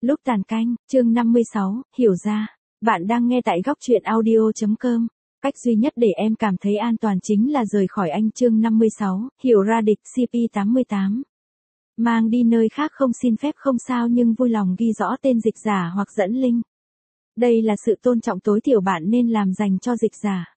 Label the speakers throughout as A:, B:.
A: Lúc tàn canh, chương 56, hiểu ra. Bạn đang nghe tại góc truyện audio.com. Cách duy nhất để em cảm thấy an toàn chính là rời khỏi anh. Chương 56, hiểu ra địch CP88. Mang đi nơi khác không xin phép không sao nhưng vui lòng ghi rõ tên dịch giả hoặc dẫn link. Đây là sự tôn trọng tối thiểu bạn nên làm dành cho dịch giả.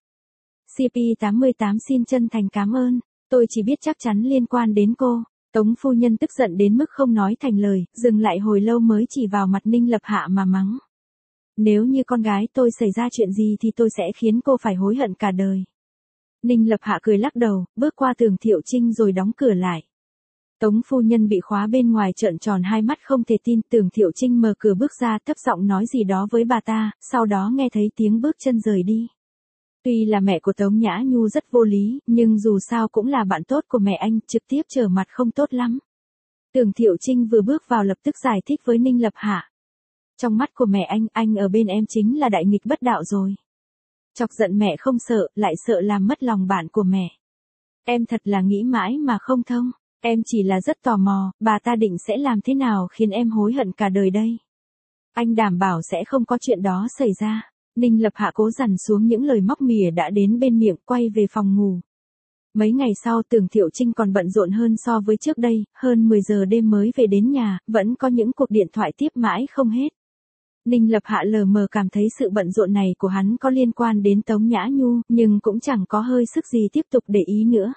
A: CP88 xin chân thành cảm ơn. Tôi chỉ biết chắc chắn liên quan đến cô. Tống phu nhân tức giận đến mức không nói thành lời, dừng lại hồi lâu mới chỉ vào mặt Ninh Lập Hạ mà mắng. Nếu như con gái tôi xảy ra chuyện gì thì tôi sẽ khiến cô phải hối hận cả đời. Ninh Lập Hạ cười lắc đầu, bước qua tường Thiệu Trinh rồi đóng cửa lại. Tống phu nhân bị khóa bên ngoài trợn tròn hai mắt không thể tin. Tường Thiệu Trinh mở cửa bước ra thấp giọng nói gì đó với bà ta, sau đó nghe thấy tiếng bước chân rời đi. Tuy là mẹ của Tống Nhã Nhu rất vô lý, nhưng dù sao cũng là bạn tốt của mẹ anh, trực tiếp trở mặt không tốt lắm. Tường Thiệu Trinh vừa bước vào lập tức giải thích với Ninh Lập Hạ. Trong mắt của mẹ anh ở bên em chính là đại nghịch bất đạo rồi. Chọc giận mẹ không sợ, lại sợ làm mất lòng bạn của mẹ. Em thật là nghĩ mãi mà không thông, em chỉ là rất tò mò, bà ta định sẽ làm thế nào khiến em hối hận cả đời đây. Anh đảm bảo sẽ không có chuyện đó xảy ra. Ninh Lập Hạ cố dằn xuống những lời móc mỉa đã đến bên miệng, quay về phòng ngủ. Mấy ngày sau Tường Thiệu Trinh còn bận rộn hơn so với trước đây, hơn 10 giờ đêm mới về đến nhà, vẫn có những cuộc điện thoại tiếp mãi không hết. Ninh Lập Hạ lờ mờ cảm thấy sự bận rộn này của hắn có liên quan đến Tống Nhã Nhu, nhưng cũng chẳng có hơi sức gì tiếp tục để ý nữa.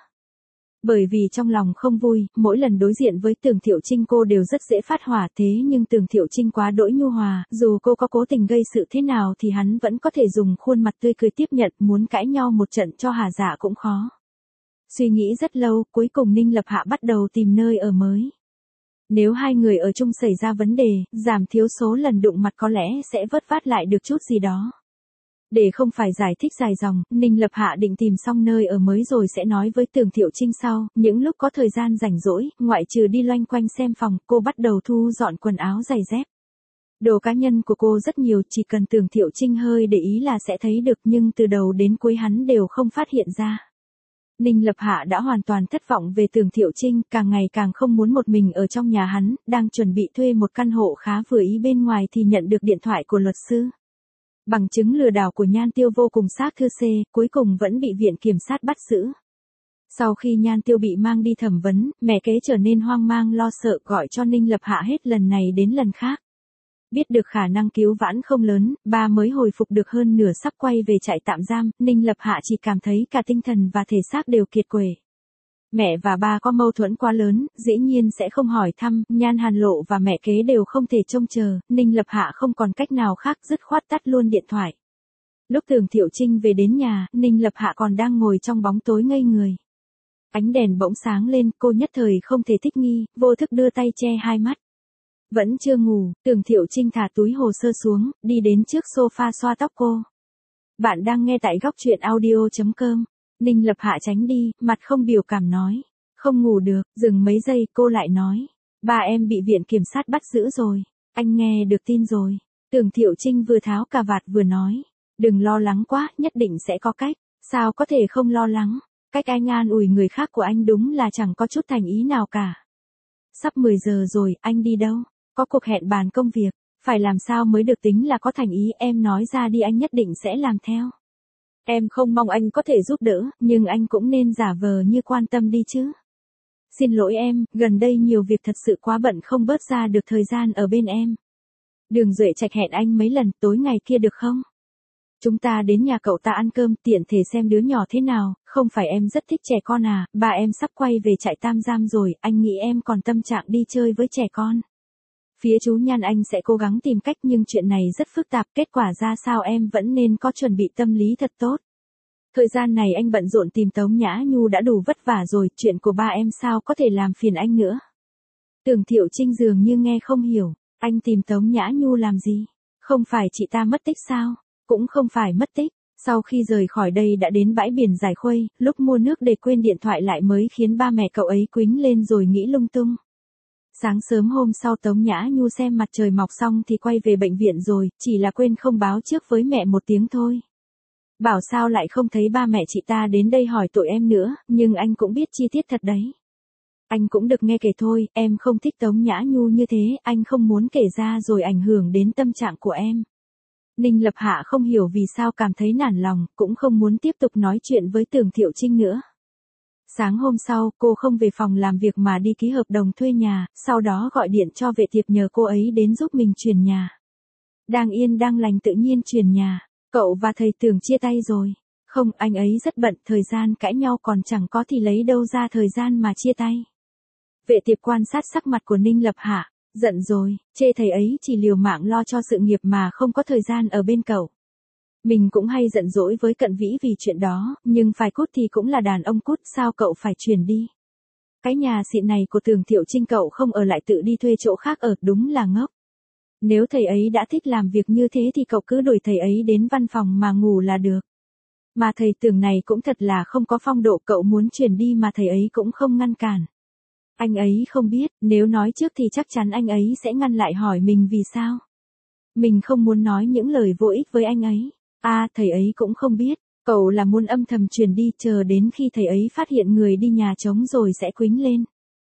A: Bởi vì trong lòng không vui, mỗi lần đối diện với Tường Thiệu Trinh cô đều rất dễ phát hỏa, thế nhưng Tường Thiệu Trinh quá đỗi nhu hòa, dù cô có cố tình gây sự thế nào thì hắn vẫn có thể dùng khuôn mặt tươi cười tiếp nhận, muốn cãi nhau một trận cho hà dạ cũng khó. Suy nghĩ rất lâu, cuối cùng Ninh Lập Hạ bắt đầu tìm nơi ở mới. Nếu hai người ở chung xảy ra vấn đề, giảm thiếu số lần đụng mặt có lẽ sẽ vớt vát lại được chút gì đó. Để không phải giải thích dài dòng, Ninh Lập Hạ định tìm xong nơi ở mới rồi sẽ nói với Tường Thiệu Trinh sau. Những lúc có thời gian rảnh rỗi, ngoại trừ đi loanh quanh xem phòng, cô bắt đầu thu dọn quần áo giày dép. Đồ cá nhân của cô rất nhiều, chỉ cần Tường Thiệu Trinh hơi để ý là sẽ thấy được, nhưng từ đầu đến cuối hắn đều không phát hiện ra. Ninh Lập Hạ đã hoàn toàn thất vọng về Tường Thiệu Trinh, càng ngày càng không muốn một mình ở trong nhà hắn, đang chuẩn bị thuê một căn hộ khá vừa ý bên ngoài thì nhận được điện thoại của luật sư. Bằng chứng lừa đảo của Nhan Tiêu vô cùng xác thư C, cuối cùng vẫn bị viện kiểm sát bắt giữ. Sau khi Nhan Tiêu bị mang đi thẩm vấn, mẹ kế trở nên hoang mang lo sợ, gọi cho Ninh Lập Hạ hết lần này đến lần khác. Biết được khả năng cứu vãn không lớn, ba mới hồi phục được hơn nửa sắp quay về trại tạm giam, Ninh Lập Hạ chỉ cảm thấy cả tinh thần và thể xác đều kiệt quệ. Mẹ và ba có mâu thuẫn quá lớn, dĩ nhiên sẽ không hỏi thăm, Nhan Hàn Lộ và mẹ kế đều không thể trông chờ, Ninh Lập Hạ không còn cách nào khác dứt khoát tắt luôn điện thoại. Lúc Tường Thiệu Trinh về đến nhà, Ninh Lập Hạ còn đang ngồi trong bóng tối ngây người. Ánh đèn bỗng sáng lên, cô nhất thời không thể thích nghi, vô thức đưa tay che hai mắt. Vẫn chưa ngủ, Tường Thiệu Trinh thả túi hồ sơ xuống, đi đến trước sofa xoa tóc cô. Bạn đang nghe tại góc truyện audio.com. Ninh Lập Hạ tránh đi, mặt không biểu cảm nói. Không ngủ được, dừng mấy giây cô lại nói. Ba em bị viện kiểm sát bắt giữ rồi. Anh nghe được tin rồi. Tường Thiệu Trinh vừa tháo cà vạt vừa nói. Đừng lo lắng quá, nhất định sẽ có cách. Sao có thể không lo lắng. Cách anh an ủi người khác của anh đúng là chẳng có chút thành ý nào cả. Sắp 10 giờ rồi, anh đi đâu? Có cuộc hẹn bàn công việc. Phải làm sao mới được tính là có thành ý, em nói ra đi anh nhất định sẽ làm theo. Em không mong anh có thể giúp đỡ, nhưng anh cũng nên giả vờ như quan tâm đi chứ. Xin lỗi em, gần đây nhiều việc thật sự quá bận không bớt ra được thời gian ở bên em. Đường Duệ Trạch hẹn anh mấy lần, tối ngày kia được không? Chúng ta đến nhà cậu ta ăn cơm, tiện thể xem đứa nhỏ thế nào, không phải em rất thích trẻ con à, ba em sắp quay về trại tạm giam rồi, anh nghĩ em còn tâm trạng đi chơi với trẻ con. Phía chú Nhan anh sẽ cố gắng tìm cách nhưng chuyện này rất phức tạp, kết quả ra sao em vẫn nên có chuẩn bị tâm lý thật tốt. Thời gian này anh bận rộn tìm Tống Nhã Nhu đã đủ vất vả rồi, chuyện của ba em sao có thể làm phiền anh nữa. Tường Thiệu Trinh dường như nghe không hiểu, anh tìm Tống Nhã Nhu làm gì? Không phải chị ta mất tích sao? Cũng không phải mất tích, sau khi rời khỏi đây đã đến bãi biển Giải Khuây, lúc mua nước để quên điện thoại lại mới khiến ba mẹ cậu ấy quýnh lên rồi nghĩ lung tung. Sáng sớm hôm sau Tống Nhã Nhu xem mặt trời mọc xong thì quay về bệnh viện rồi, chỉ là quên không báo trước với mẹ một tiếng thôi. Bảo sao lại không thấy ba mẹ chị ta đến đây hỏi tội em nữa, nhưng anh cũng biết chi tiết thật đấy. Anh cũng được nghe kể thôi, em không thích Tống Nhã Nhu như thế, anh không muốn kể ra rồi ảnh hưởng đến tâm trạng của em. Ninh Lập Hạ không hiểu vì sao cảm thấy nản lòng, cũng không muốn tiếp tục nói chuyện với Tưởng Thiệu Trinh nữa. Sáng hôm sau, cô không về phòng làm việc mà đi ký hợp đồng thuê nhà, sau đó gọi điện cho vệ tiệp nhờ cô ấy đến giúp mình chuyển nhà. Đang yên đang lành tự nhiên chuyển nhà, cậu và thầy Tưởng chia tay rồi. Không, anh ấy rất bận, thời gian cãi nhau còn chẳng có thì lấy đâu ra thời gian mà chia tay. Vệ tiệp quan sát sắc mặt của Ninh Lập Hạ, giận rồi, chê thầy ấy chỉ liều mạng lo cho sự nghiệp mà không có thời gian ở bên cậu. Mình cũng hay giận dỗi với Cận Vĩ vì chuyện đó, nhưng phải cút thì cũng là đàn ông cút, sao cậu phải chuyển đi. Cái nhà xịn này của Tưởng Thiệu Trinh cậu không ở lại tự đi thuê chỗ khác ở, đúng là ngốc. Nếu thầy ấy đã thích làm việc như thế thì cậu cứ đuổi thầy ấy đến văn phòng mà ngủ là được. Mà thầy Tưởng này cũng thật là không có phong độ, cậu muốn chuyển đi mà thầy ấy cũng không ngăn cản. Anh ấy không biết, nếu nói trước thì chắc chắn anh ấy sẽ ngăn lại hỏi mình vì sao. Mình không muốn nói những lời vô ích với anh ấy. Thầy ấy cũng không biết, cậu là muốn âm thầm chuyển đi chờ đến khi thầy ấy phát hiện người đi nhà trống rồi sẽ quýnh lên.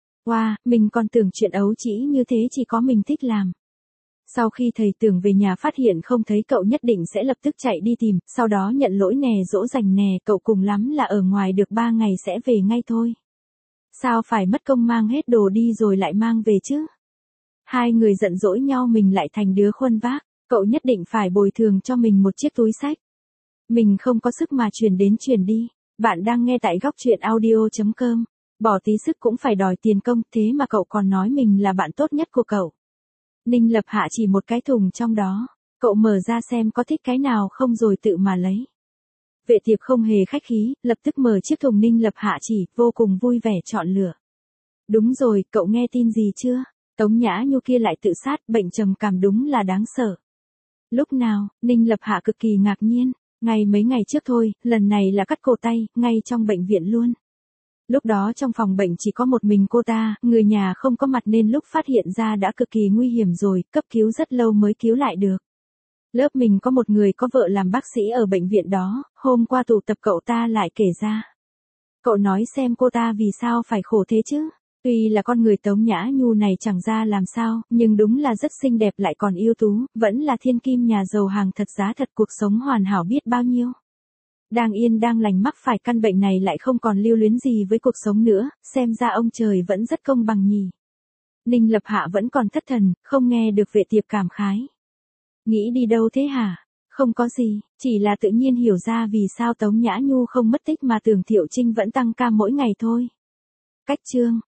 A: Mình còn tưởng chuyện ấu trĩ như thế chỉ có mình thích làm. Sau khi thầy Tưởng về nhà phát hiện không thấy cậu nhất định sẽ lập tức chạy đi tìm, sau đó nhận lỗi nè dỗ dành nè, cậu cùng lắm là ở ngoài được 3 ngày sẽ về ngay thôi. Sao phải mất công mang hết đồ đi rồi lại mang về chứ? Hai người giận dỗi nhau mình lại thành đứa khuân vác, cậu nhất định phải bồi thường cho mình một chiếc túi xách. Mình không có sức mà chuyển đi. Bạn đang nghe tại góc truyện audio.com. Bỏ tí sức cũng phải đòi tiền công, thế mà cậu còn nói mình là bạn tốt nhất của cậu. Ninh Lập Hạ chỉ một cái thùng trong đó, cậu mở ra xem có thích cái nào không rồi tự mà lấy. Vệ tiệp không hề khách khí, lập tức mở chiếc thùng Ninh Lập Hạ chỉ, vô cùng vui vẻ chọn lựa. Đúng rồi, cậu nghe tin gì chưa? Tống Nhã Nhu kia lại tự sát, bệnh trầm cảm đúng là đáng sợ. Lúc nào? Ninh Lập Hạ cực kỳ ngạc nhiên. Mấy ngày trước thôi, lần này là cắt cổ tay, ngay trong bệnh viện luôn. Lúc đó trong phòng bệnh chỉ có một mình cô ta, người nhà không có mặt nên lúc phát hiện ra đã cực kỳ nguy hiểm rồi, cấp cứu rất lâu mới cứu lại được. Lớp mình có một người có vợ làm bác sĩ ở bệnh viện đó, hôm qua tụ tập cậu ta lại kể ra. Cậu nói xem cô ta vì sao phải khổ thế chứ? Tuy là con người Tống Nhã Nhu này chẳng ra làm sao, nhưng đúng là rất xinh đẹp lại còn ưu tú, vẫn là thiên kim nhà giàu hàng thật giá thật, cuộc sống hoàn hảo biết bao nhiêu. Đang yên đang lành mắc phải căn bệnh này lại không còn lưu luyến gì với cuộc sống nữa, xem ra ông trời vẫn rất công bằng nhỉ. Ninh Lập Hạ vẫn còn thất thần, không nghe được vệ tiệp cảm khái. Nghĩ đi đâu thế hả? Không có gì, chỉ là tự nhiên hiểu ra vì sao Tống Nhã Nhu không mất tích mà Tưởng Thiệu Trinh vẫn tăng ca mỗi ngày thôi. Cách chương